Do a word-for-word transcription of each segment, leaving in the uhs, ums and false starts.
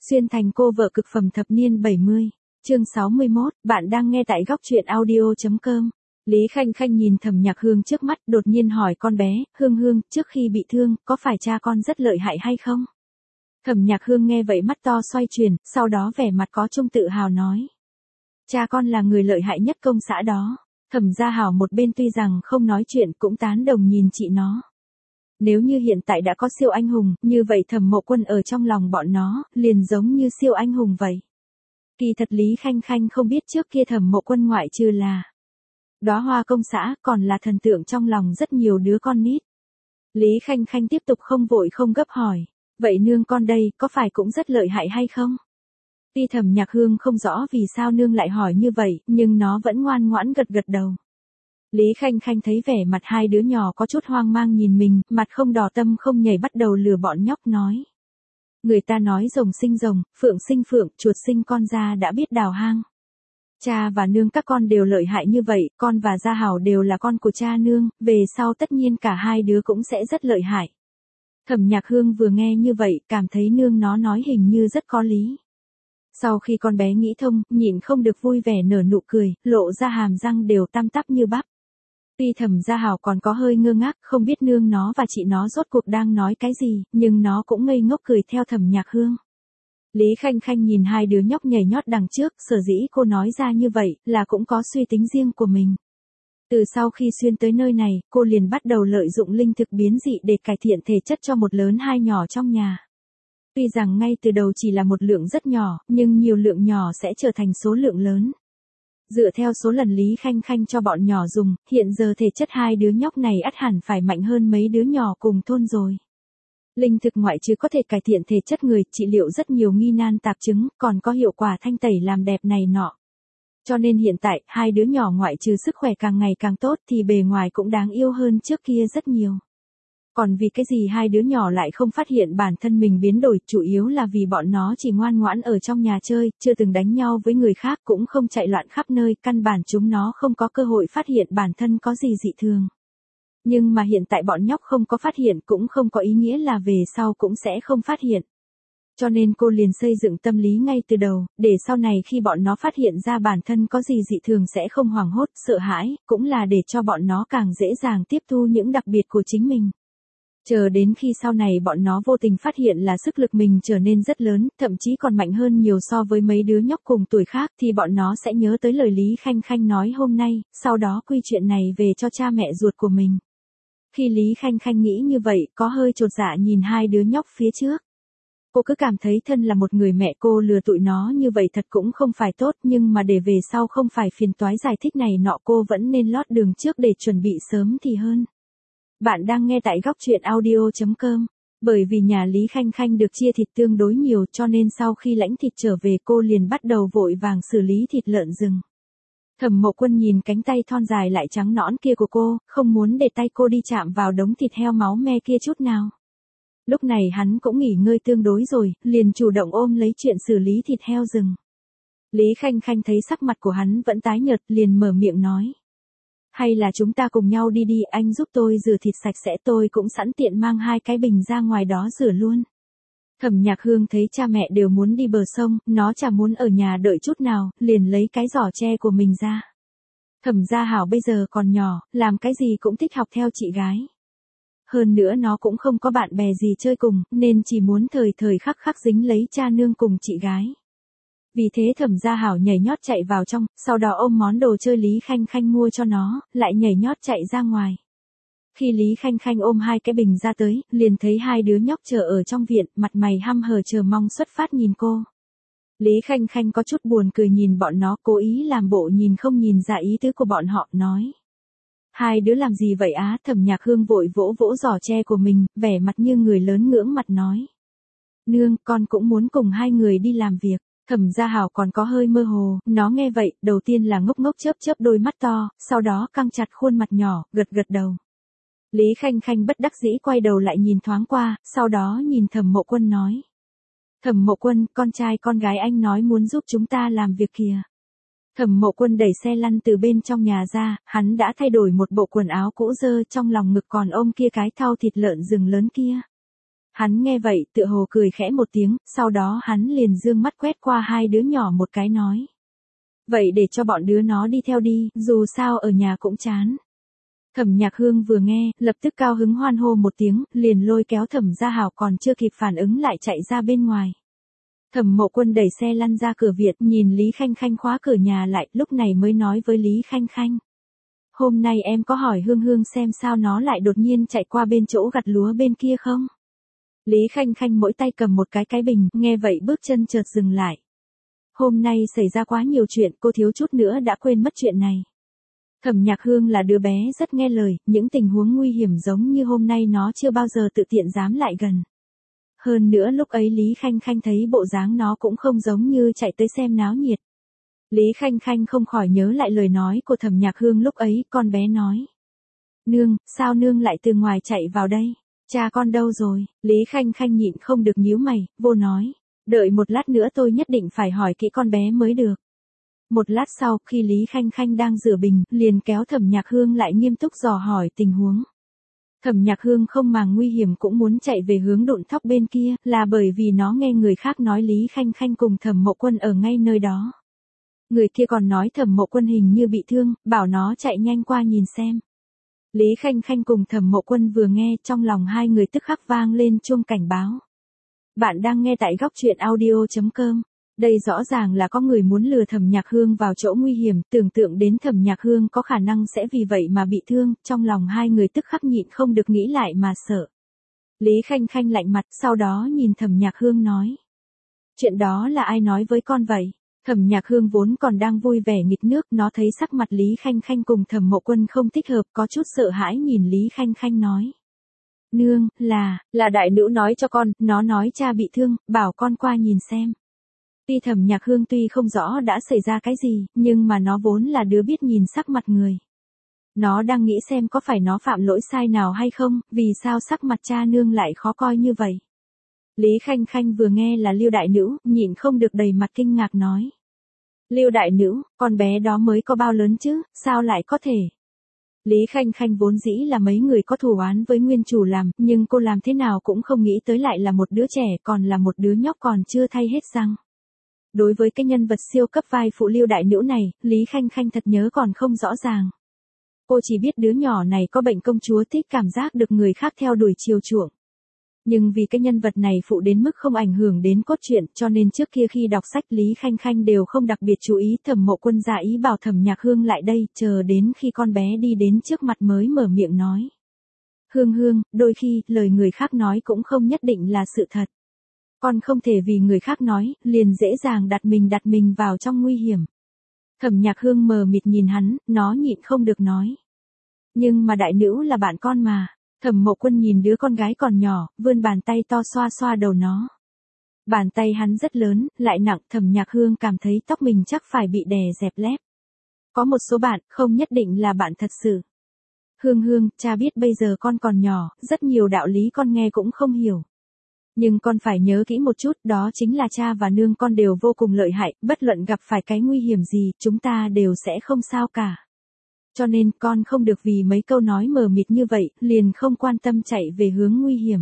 Xuyên thành cô vợ cực phẩm thập niên bảy mươi, chương sáu mươi mốt, bạn đang nghe tại góc truyện audio chấm com. Lý Khanh Khanh nhìn Thẩm Nhạc Hương trước mắt, đột nhiên hỏi con bé, Hương Hương, trước khi bị thương, có phải cha con rất lợi hại hay không? Thẩm Nhạc Hương nghe vậy mắt to xoay chuyển, sau đó vẻ mặt có chung tự hào nói. Cha con là người lợi hại nhất công xã đó. Thẩm Gia Hảo một bên tuy rằng không nói chuyện cũng tán đồng nhìn chị nó. Nếu như hiện tại đã có siêu anh hùng, như vậy Thẩm Mộ Quân ở trong lòng bọn nó, liền giống như siêu anh hùng vậy. Kỳ thật Lý Khanh Khanh không biết trước kia Thẩm Mộ Quân ngoại trừ là đóa hoa công xã, còn là thần tượng trong lòng rất nhiều đứa con nít. Lý Khanh Khanh tiếp tục không vội không gấp hỏi, vậy nương con đây, có phải cũng rất lợi hại hay không? Tuy Thẩm Nhạc Hương không rõ vì sao nương lại hỏi như vậy, nhưng nó vẫn ngoan ngoãn gật gật đầu. Lý Khanh Khanh thấy vẻ mặt hai đứa nhỏ có chút hoang mang nhìn mình, mặt không đỏ tâm không nhảy bắt đầu lừa bọn nhóc nói. Người ta nói rồng sinh rồng, phượng sinh phượng, chuột sinh con ra đã biết đào hang. Cha và nương các con đều lợi hại như vậy, con và Gia Hảo đều là con của cha nương, về sau tất nhiên cả hai đứa cũng sẽ rất lợi hại. Thẩm Nhạc Hương vừa nghe như vậy, cảm thấy nương nó nói hình như rất có lý. Sau khi con bé nghĩ thông, nhịn không được vui vẻ nở nụ cười, lộ ra hàm răng đều tăm tắp như bắp. Tuy Thẩm Gia Hảo còn có hơi ngơ ngác, không biết nương nó và chị nó rốt cuộc đang nói cái gì, nhưng nó cũng ngây ngốc cười theo Thẩm Nhạc Hương. Lý Khanh Khanh nhìn hai đứa nhóc nhảy nhót đằng trước, sở dĩ cô nói ra như vậy, là cũng có suy tính riêng của mình. Từ sau khi xuyên tới nơi này, cô liền bắt đầu lợi dụng linh thực biến dị để cải thiện thể chất cho một lớn hai nhỏ trong nhà. Tuy rằng ngay từ đầu chỉ là một lượng rất nhỏ, nhưng nhiều lượng nhỏ sẽ trở thành số lượng lớn. Dựa theo số lần Lý Khanh Khanh cho bọn nhỏ dùng, hiện giờ thể chất hai đứa nhóc này ắt hẳn phải mạnh hơn mấy đứa nhỏ cùng thôn rồi. Linh thực ngoại trừ có thể cải thiện thể chất người, trị liệu rất nhiều nghi nan tạp chứng, còn có hiệu quả thanh tẩy làm đẹp này nọ. Cho nên hiện tại, hai đứa nhỏ ngoại trừ sức khỏe càng ngày càng tốt thì bề ngoài cũng đáng yêu hơn trước kia rất nhiều. Còn vì cái gì hai đứa nhỏ lại không phát hiện bản thân mình biến đổi, chủ yếu là vì bọn nó chỉ ngoan ngoãn ở trong nhà chơi, chưa từng đánh nhau với người khác, cũng không chạy loạn khắp nơi, căn bản chúng nó không có cơ hội phát hiện bản thân có gì dị thường. Nhưng mà hiện tại bọn nhóc không có phát hiện cũng không có ý nghĩa là về sau cũng sẽ không phát hiện. Cho nên cô liền xây dựng tâm lý ngay từ đầu, để sau này khi bọn nó phát hiện ra bản thân có gì dị thường sẽ không hoảng hốt, sợ hãi, cũng là để cho bọn nó càng dễ dàng tiếp thu những đặc biệt của chính mình. Chờ đến khi sau này bọn nó vô tình phát hiện là sức lực mình trở nên rất lớn, thậm chí còn mạnh hơn nhiều so với mấy đứa nhóc cùng tuổi khác, thì bọn nó sẽ nhớ tới lời Lý Khanh Khanh nói hôm nay, sau đó quy chuyện này về cho cha mẹ ruột của mình. Khi Lý Khanh Khanh nghĩ như vậy, có hơi chột dạ nhìn hai đứa nhóc phía trước. Cô cứ cảm thấy thân là một người mẹ cô lừa tụi nó như vậy thật cũng không phải tốt, nhưng mà để về sau không phải phiền toái giải thích này nọ cô vẫn nên lót đường trước để chuẩn bị sớm thì hơn. Bạn đang nghe tại góc truyện audio chấm com. Bởi vì nhà Lý Khanh Khanh được chia thịt tương đối nhiều cho nên sau khi lãnh thịt trở về cô liền bắt đầu vội vàng xử lý thịt lợn rừng. Thẩm Mộ Quân nhìn cánh tay thon dài lại trắng nõn kia của cô, không muốn để tay cô đi chạm vào đống thịt heo máu me kia chút nào. Lúc này hắn cũng nghỉ ngơi tương đối rồi, liền chủ động ôm lấy chuyện xử lý thịt heo rừng. Lý Khanh Khanh thấy sắc mặt của hắn vẫn tái nhợt, liền mở miệng nói. Hay là chúng ta cùng nhau đi đi, anh giúp tôi rửa thịt sạch sẽ, tôi cũng sẵn tiện mang hai cái bình ra ngoài đó rửa luôn. Thẩm Nhạc Hương thấy cha mẹ đều muốn đi bờ sông, nó chả muốn ở nhà đợi chút nào, liền lấy cái giỏ tre của mình ra. Thẩm Gia Hảo bây giờ còn nhỏ, làm cái gì cũng thích học theo chị gái. Hơn nữa nó cũng không có bạn bè gì chơi cùng, nên chỉ muốn thời thời khắc khắc dính lấy cha nương cùng chị gái. Vì thế Thẩm Gia Hảo nhảy nhót chạy vào trong, sau đó ôm món đồ chơi Lý Khanh Khanh mua cho nó, lại nhảy nhót chạy ra ngoài. Khi Lý Khanh Khanh ôm hai cái bình ra tới, liền thấy hai đứa nhóc chờ ở trong viện, mặt mày hăm hờ chờ mong xuất phát nhìn cô. Lý Khanh Khanh có chút buồn cười nhìn bọn nó, cố ý làm bộ nhìn không nhìn ra ý tứ của bọn họ, nói. Hai đứa làm gì vậy á? Thẩm Nhạc Hương vội vỗ vỗ giỏ tre của mình, vẻ mặt như người lớn ngưỡng mặt nói. Nương, con cũng muốn cùng hai người đi làm việc. Thẩm Gia Hảo còn có hơi mơ hồ, nó nghe vậy, đầu tiên là ngốc ngốc chớp chớp đôi mắt to, sau đó căng chặt khuôn mặt nhỏ, gật gật đầu. Lý Khanh Khanh bất đắc dĩ quay đầu lại nhìn thoáng qua, sau đó nhìn Thẩm Mộ Quân nói. Thẩm Mộ Quân, con trai con gái anh nói muốn giúp chúng ta làm việc kìa. Thẩm Mộ Quân đẩy xe lăn từ bên trong nhà ra, hắn đã thay đổi một bộ quần áo cũ dơ, trong lòng ngực còn ôm kia cái thau thịt lợn rừng lớn kia. Hắn nghe vậy tựa hồ cười khẽ một tiếng, sau đó hắn liền dương mắt quét qua hai đứa nhỏ một cái nói. Vậy để cho bọn đứa nó đi theo đi, dù sao ở nhà cũng chán. Thẩm Nhạc Hương vừa nghe, lập tức cao hứng hoan hô một tiếng, liền lôi kéo Thẩm Gia Hảo còn chưa kịp phản ứng lại chạy ra bên ngoài. Thẩm Mộ Quân đẩy xe lăn ra cửa Việt, nhìn Lý Khanh Khanh khóa cửa nhà lại, lúc này mới nói với Lý Khanh Khanh. Hôm nay em có hỏi Hương Hương xem sao nó lại đột nhiên chạy qua bên chỗ gặt lúa bên kia không? Lý Khanh Khanh mỗi tay cầm một cái cái bình, nghe vậy bước chân chợt dừng lại. Hôm nay xảy ra quá nhiều chuyện, cô thiếu chút nữa đã quên mất chuyện này. Thẩm Nhạc Hương là đứa bé rất nghe lời, những tình huống nguy hiểm giống như hôm nay nó chưa bao giờ tự tiện dám lại gần. Hơn nữa lúc ấy Lý Khanh Khanh thấy bộ dáng nó cũng không giống như chạy tới xem náo nhiệt. Lý Khanh Khanh không khỏi nhớ lại lời nói của Thẩm Nhạc Hương lúc ấy, con bé nói. Nương, sao nương lại từ ngoài chạy vào đây? Cha con đâu rồi? Lý Khanh Khanh nhịn không được nhíu mày, vô nói. Đợi một lát nữa tôi nhất định phải hỏi kỹ con bé mới được. Một lát sau, khi Lý Khanh Khanh đang rửa bình, liền kéo Thẩm Nhạc Hương lại nghiêm túc dò hỏi tình huống. Thẩm Nhạc Hương không màng nguy hiểm cũng muốn chạy về hướng độn thóc bên kia, là bởi vì nó nghe người khác nói Lý Khanh Khanh cùng Thẩm Mộ Quân ở ngay nơi đó. Người kia còn nói Thẩm Mộ Quân hình như bị thương, bảo nó chạy nhanh qua nhìn xem. Lý Khanh Khanh cùng Thẩm Mộ Quân vừa nghe, trong lòng hai người tức khắc vang lên chuông cảnh báo. Bạn đang nghe tại góc truyện audio chấm com. Đây rõ ràng là có người muốn lừa Thẩm Nhạc Hương vào chỗ nguy hiểm, tưởng tượng đến Thẩm Nhạc Hương có khả năng sẽ vì vậy mà bị thương, trong lòng hai người tức khắc nhịn không được nghĩ lại mà sợ. Lý Khanh Khanh lạnh mặt, sau đó nhìn Thẩm Nhạc Hương nói. Chuyện đó là ai nói với con vậy? Thẩm Nhạc Hương vốn còn đang vui vẻ nghịch nước, nó thấy sắc mặt Lý Khanh Khanh cùng Thẩm Mộ Quân không thích hợp, có chút sợ hãi nhìn Lý Khanh Khanh nói. Nương, là, là đại nữ nói cho con, nó nói cha bị thương, bảo con qua nhìn xem. Tuy Thẩm Nhạc Hương tuy không rõ đã xảy ra cái gì, nhưng mà nó vốn là đứa biết nhìn sắc mặt người. Nó đang nghĩ xem có phải nó phạm lỗi sai nào hay không, vì sao sắc mặt cha nương lại khó coi như vậy. Lý Khanh Khanh vừa nghe là Lưu đại nữ, nhịn không được đầy mặt kinh ngạc nói. Lưu đại nữ, con bé đó mới có bao lớn chứ, sao lại có thể? Lý Khanh Khanh vốn dĩ là mấy người có thù oán với nguyên chủ làm, nhưng cô làm thế nào cũng không nghĩ tới lại là một đứa trẻ, còn là một đứa nhóc còn chưa thay hết răng. Đối với cái nhân vật siêu cấp vai phụ Lưu đại nữ này, Lý Khanh Khanh thật nhớ còn không rõ ràng. Cô chỉ biết đứa nhỏ này có bệnh công chúa thích cảm giác được người khác theo đuổi chiều chuộng. Nhưng vì cái nhân vật này phụ đến mức không ảnh hưởng đến cốt truyện, cho nên trước kia khi đọc sách Lý Khanh Khanh đều không đặc biệt chú ý. Thẩm Mộ Quân giả ý bảo Thẩm Nhạc Hương lại đây, chờ đến khi con bé đi đến trước mặt mới mở miệng nói. Hương Hương, đôi khi, lời người khác nói cũng không nhất định là sự thật. Con không thể vì người khác nói, liền dễ dàng đặt mình đặt mình vào trong nguy hiểm. Thẩm Nhạc Hương mờ mịt nhìn hắn, nó nhịn không được nói. Nhưng mà đại nữ là bạn con mà. Thẩm Mộ Quân nhìn đứa con gái còn nhỏ, vươn bàn tay to xoa xoa đầu nó. Bàn tay hắn rất lớn, lại nặng, Thẩm Nhạc Hương cảm thấy tóc mình chắc phải bị đè dẹp lép. Có một số bạn, không nhất định là bạn thật sự. Hương Hương, cha biết bây giờ con còn nhỏ, rất nhiều đạo lý con nghe cũng không hiểu. Nhưng con phải nhớ kỹ một chút, đó chính là cha và nương con đều vô cùng lợi hại, bất luận gặp phải cái nguy hiểm gì, chúng ta đều sẽ không sao cả. Cho nên con không được vì mấy câu nói mờ mịt như vậy, liền không quan tâm chạy về hướng nguy hiểm.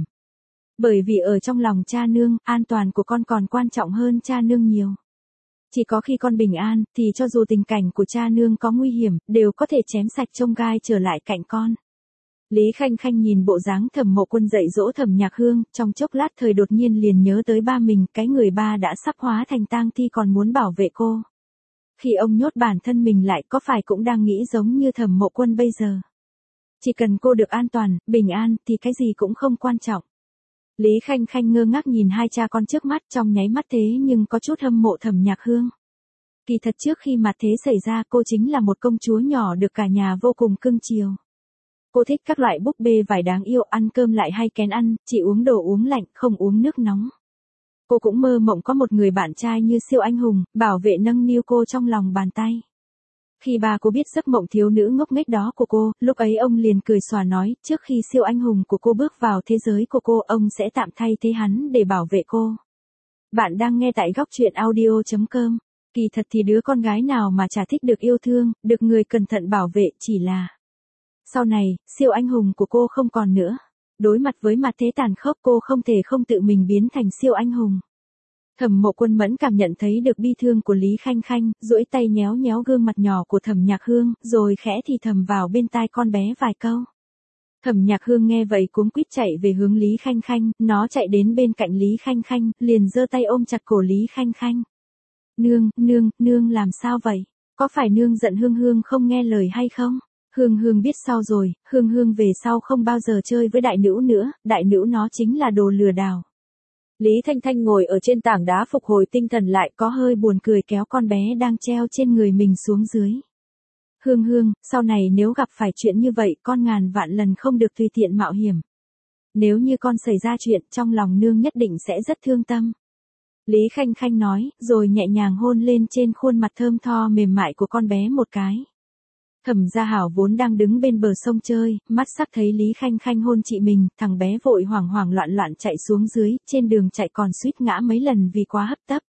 Bởi vì ở trong lòng cha nương, an toàn của con còn quan trọng hơn cha nương nhiều. Chỉ có khi con bình an, thì cho dù tình cảnh của cha nương có nguy hiểm, đều có thể chém sạch chông gai trở lại cạnh con. Lý Khanh Khanh nhìn bộ dáng Thẩm Mộ Quân dạy dỗ Thẩm Nhạc Hương, trong chốc lát thời đột nhiên liền nhớ tới ba mình, cái người ba đã sắp hóa thành tang thi còn muốn bảo vệ cô. Khi ông nhốt bản thân mình lại có phải cũng đang nghĩ giống như Thẩm Mộ Quân bây giờ. Chỉ cần cô được an toàn, bình an, thì cái gì cũng không quan trọng. Lý Khanh Khanh ngơ ngác nhìn hai cha con trước mắt trong nháy mắt thế nhưng có chút hâm mộ Thẩm Nhạc Hương. Kỳ thật trước khi mặt thế xảy ra cô chính là một công chúa nhỏ được cả nhà vô cùng cưng chiều. Cô thích các loại búp bê vải đáng yêu, ăn cơm lại hay kén ăn, chỉ uống đồ uống lạnh, không uống nước nóng. Cô cũng mơ mộng có một người bạn trai như siêu anh hùng, bảo vệ nâng niu cô trong lòng bàn tay. Khi bà cô biết giấc mộng thiếu nữ ngốc nghếch đó của cô, lúc ấy ông liền cười xòa nói, trước khi siêu anh hùng của cô bước vào thế giới của cô, ông sẽ tạm thay thế hắn để bảo vệ cô. Bạn đang nghe tại góc truyện audio chấm com. Kỳ thật thì đứa con gái nào mà chả thích được yêu thương, được người cẩn thận bảo vệ, chỉ là sau này, siêu anh hùng của cô không còn nữa. Đối mặt với mặt thế tàn khốc cô không thể không tự mình biến thành siêu anh hùng. Thẩm Mộ Quân mẫn cảm nhận thấy được bi thương của Lý Khanh Khanh, duỗi tay nhéo nhéo gương mặt nhỏ của Thẩm Nhạc Hương, rồi khẽ thì thầm vào bên tai con bé vài câu. Thẩm Nhạc Hương nghe vậy cuống quýt chạy về hướng Lý Khanh Khanh, nó chạy đến bên cạnh Lý Khanh Khanh, liền giơ tay ôm chặt cổ Lý Khanh Khanh. Nương, nương, nương làm sao vậy? Có phải nương giận Hương Hương không nghe lời hay không? Hương Hương biết sau rồi, Hương Hương về sau không bao giờ chơi với đại nữ nữa, đại nữ nó chính là đồ lừa đảo. Lý Thanh Thanh ngồi ở trên tảng đá phục hồi tinh thần lại, có hơi buồn cười kéo con bé đang treo trên người mình xuống dưới. Hương Hương, sau này nếu gặp phải chuyện như vậy con ngàn vạn lần không được tùy tiện mạo hiểm. Nếu như con xảy ra chuyện trong lòng nương nhất định sẽ rất thương tâm. Lý Khanh Khanh nói, rồi nhẹ nhàng hôn lên trên khuôn mặt thơm tho mềm mại của con bé một cái. Thẩm Gia Hảo vốn đang đứng bên bờ sông chơi, mắt sắc thấy Lý Khanh Khanh hôn chị mình, thằng bé vội hoảng hoảng loạn loạn chạy xuống dưới, trên đường chạy còn suýt ngã mấy lần vì quá hấp tấp.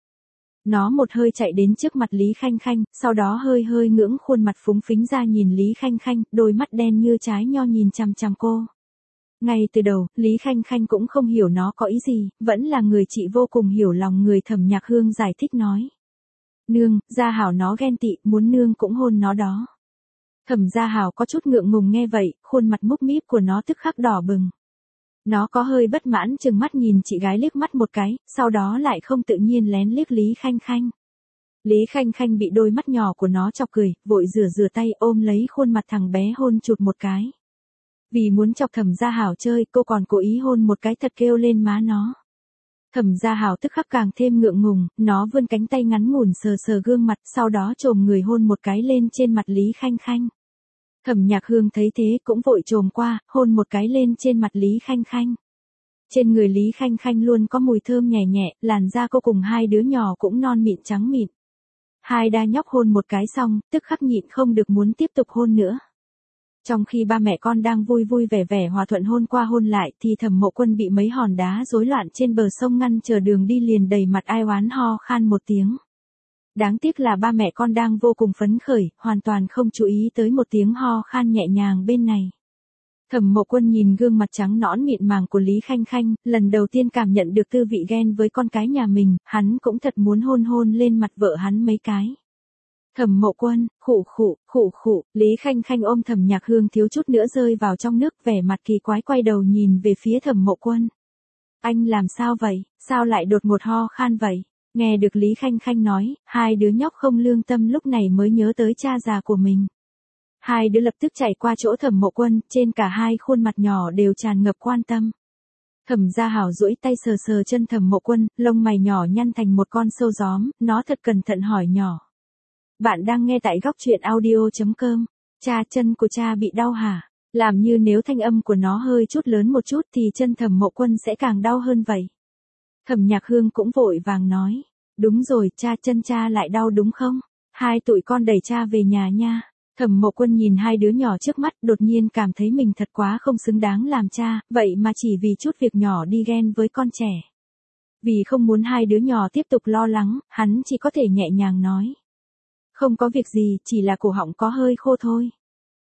Nó một hơi chạy đến trước mặt Lý Khanh Khanh, sau đó hơi hơi ngưỡng khuôn mặt phúng phính ra nhìn Lý Khanh Khanh, đôi mắt đen như trái nho nhìn chằm chằm cô. Ngay từ đầu, Lý Khanh Khanh cũng không hiểu nó có ý gì, vẫn là người chị vô cùng hiểu lòng người. Thẩm Nhạc Hương giải thích nói. Nương, Gia Hảo nó ghen tị, muốn nương cũng hôn nó đó. Thẩm Gia Hảo có chút ngượng ngùng nghe vậy, khuôn mặt múp míp của nó tức khắc đỏ bừng. Nó có hơi bất mãn chừng mắt nhìn chị gái liếc mắt một cái, sau đó lại không tự nhiên lén liếc Lý Khanh Khanh. Lý Khanh Khanh bị đôi mắt nhỏ của nó chọc cười, vội rửa rửa tay ôm lấy khuôn mặt thằng bé hôn chụt một cái. Vì muốn chọc Thẩm Gia Hảo chơi, cô còn cố ý hôn một cái thật kêu lên má nó. Thẩm Gia Hảo tức khắc càng thêm ngượng ngùng, nó vươn cánh tay ngắn ngủn sờ sờ gương mặt, sau đó chồm người hôn một cái lên trên mặt Lý Khanh Khanh. Thẩm Nhạc Hương thấy thế cũng vội chồm qua, hôn một cái lên trên mặt Lý Khanh Khanh. Trên người Lý Khanh Khanh luôn có mùi thơm nhẹ nhẹ, làn da cô cùng hai đứa nhỏ cũng non mịn trắng mịn. Hai đa nhóc hôn một cái xong, tức khắc nhịn không được muốn tiếp tục hôn nữa. Trong khi ba mẹ con đang vui vui vẻ vẻ hòa thuận hôn qua hôn lại thì Thẩm Mộ Quân bị mấy hòn đá rối loạn trên bờ sông ngăn chờ đường đi, liền đầy mặt ai oán ho khan một tiếng. Đáng tiếc là ba mẹ con đang vô cùng phấn khởi, hoàn toàn không chú ý tới một tiếng ho khan nhẹ nhàng bên này. Thẩm Mộ Quân nhìn gương mặt trắng nõn mịn màng của Lý Khanh Khanh, lần đầu tiên cảm nhận được tư vị ghen với con cái nhà mình, hắn cũng thật muốn hôn hôn lên mặt vợ hắn mấy cái. Thẩm Mộ Quân, khụ khụ, khụ khụ, Lý Khanh Khanh ôm Thẩm Nhạc Hương thiếu chút nữa rơi vào trong nước, vẻ mặt kỳ quái quay đầu nhìn về phía Thẩm Mộ Quân. Anh làm sao vậy, sao lại đột ngột ho khan vậy? Nghe được Lý Khanh Khanh nói, hai đứa nhóc không lương tâm lúc này mới nhớ tới cha già của mình. Hai đứa lập tức chạy qua chỗ Thẩm Mộ Quân, trên cả hai khuôn mặt nhỏ đều tràn ngập quan tâm. Thẩm Gia Hảo duỗi tay sờ sờ chân Thẩm Mộ Quân, lông mày nhỏ nhăn thành một con sâu gióm, nó thật cẩn thận hỏi nhỏ. Bạn đang nghe tại góc truyện audio chấm com. Cha, chân của cha bị đau hả? Làm như nếu thanh âm của nó hơi chút lớn một chút thì chân Thẩm Mộ Quân sẽ càng đau hơn vậy. Thẩm Nhạc Hương cũng vội vàng nói. Đúng rồi, cha, chân cha lại đau đúng không? Hai tụi con đẩy cha về nhà nha. Thẩm Mộ Quân nhìn hai đứa nhỏ trước mắt, đột nhiên cảm thấy mình thật quá không xứng đáng làm cha, vậy mà chỉ vì chút việc nhỏ đi ghen với con trẻ. Vì không muốn hai đứa nhỏ tiếp tục lo lắng, hắn chỉ có thể nhẹ nhàng nói. Không có việc gì, chỉ là cổ họng có hơi khô thôi.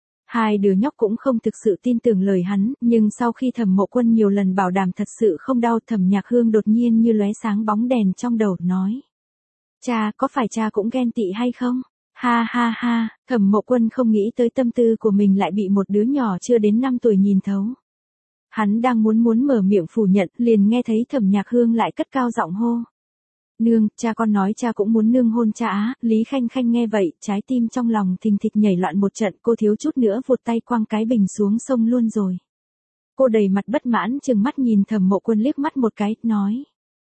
Hai đứa nhóc cũng không thực sự tin tưởng lời hắn, nhưng sau khi Thẩm Mộ Quân nhiều lần bảo đảm thật sự không đau, Thẩm Nhạc Hương đột nhiên như lóe sáng bóng đèn trong đầu, nói. Cha, có phải cha cũng ghen tị hay không? Ha ha ha, Thẩm Mộ Quân không nghĩ tới tâm tư của mình lại bị một đứa nhỏ chưa đến năm tuổi nhìn thấu. Hắn đang muốn muốn mở miệng phủ nhận, liền nghe thấy Thẩm Nhạc Hương lại cất cao giọng hô. Nương, cha con nói cha cũng muốn nương hôn cha á. Lý Khanh Khanh nghe vậy, trái tim trong lòng thình thịch nhảy loạn một trận, cô thiếu chút nữa vụt tay quăng cái bình xuống sông luôn rồi. Cô đầy mặt bất mãn chừng mắt nhìn Thẩm Mộ Quân liếc mắt một cái, nói.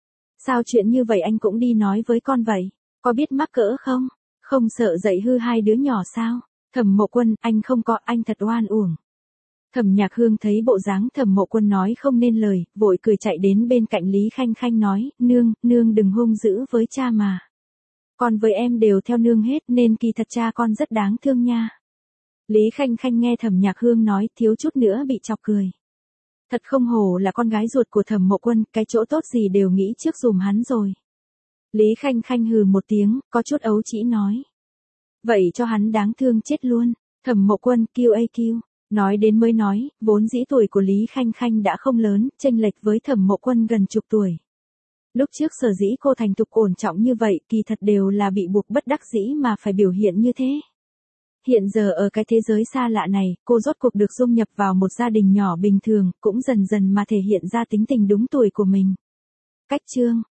Sao chuyện như vậy anh cũng đi nói với con vậy? Có biết mắc cỡ không? Không sợ dạy hư hai đứa nhỏ sao? Thẩm Mộ Quân, anh không có, anh thật oan uổng. Thẩm Nhạc Hương thấy bộ dáng Thẩm Mộ Quân nói không nên lời, vội cười chạy đến bên cạnh Lý Khanh Khanh nói, nương, nương đừng hung dữ với cha mà. Con với em đều theo nương hết nên kỳ thật cha con rất đáng thương nha. Lý Khanh Khanh nghe Thẩm Nhạc Hương nói thiếu chút nữa bị chọc cười. Thật không hổ là con gái ruột của Thẩm Mộ Quân, cái chỗ tốt gì đều nghĩ trước dùm hắn rồi. Lý Khanh Khanh hừ một tiếng, có chút ấu trĩ nói. Vậy cho hắn đáng thương chết luôn. Thẩm Mộ Quân, kiu a kiu. Nói đến mới nói, vốn dĩ tuổi của Lý Khanh Khanh đã không lớn, chênh lệch với Thẩm Mộ Quân gần chục tuổi. Lúc trước sở dĩ cô thành thục ổn trọng như vậy kỳ thật đều là bị buộc bất đắc dĩ mà phải biểu hiện như thế. Hiện giờ ở cái thế giới xa lạ này, cô rốt cuộc được dung nhập vào một gia đình nhỏ bình thường, cũng dần dần mà thể hiện ra tính tình đúng tuổi của mình. Cách chương